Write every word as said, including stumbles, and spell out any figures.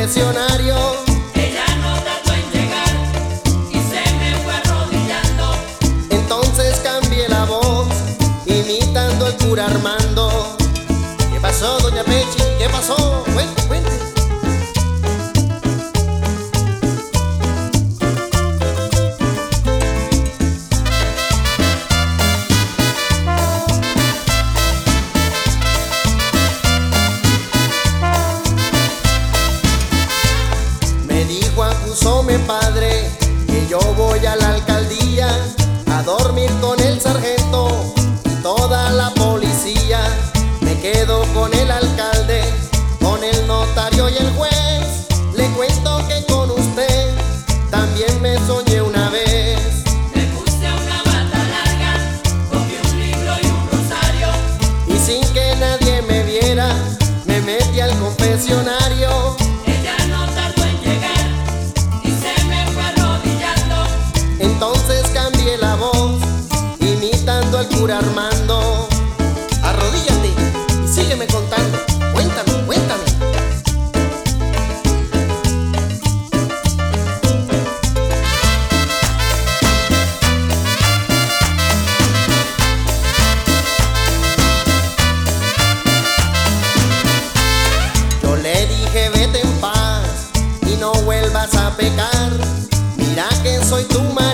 confesionario. Ella no tardó en llegar y se me fue arrodillando. Entonces cambié la voz, imitando al cura Armando. ¿Qué pasó, doña Pechi? ¿Qué pasó? Cuente, cuente. Me dijo, acusóme padre, que yo voy a la alcaldía a dormir con el sargento y toda la policía. Me quedo con el alcalde, con el notario y el juez. Le cuento que con usted también me soñé una vez. Me puse una bata larga, cogí un libro y un rosario. Y sin que nadie me viera, me metí al confesionario. Ella no tardó en llegar y se me fue arrodillando. Entonces cambié la voz, imitando al cura Armando. Arrodíllate y sígueme contando. Cuéntame, cuéntame. Yo le dije, vete en paz y no vuelvas a pecar. Mira que soy tu madre.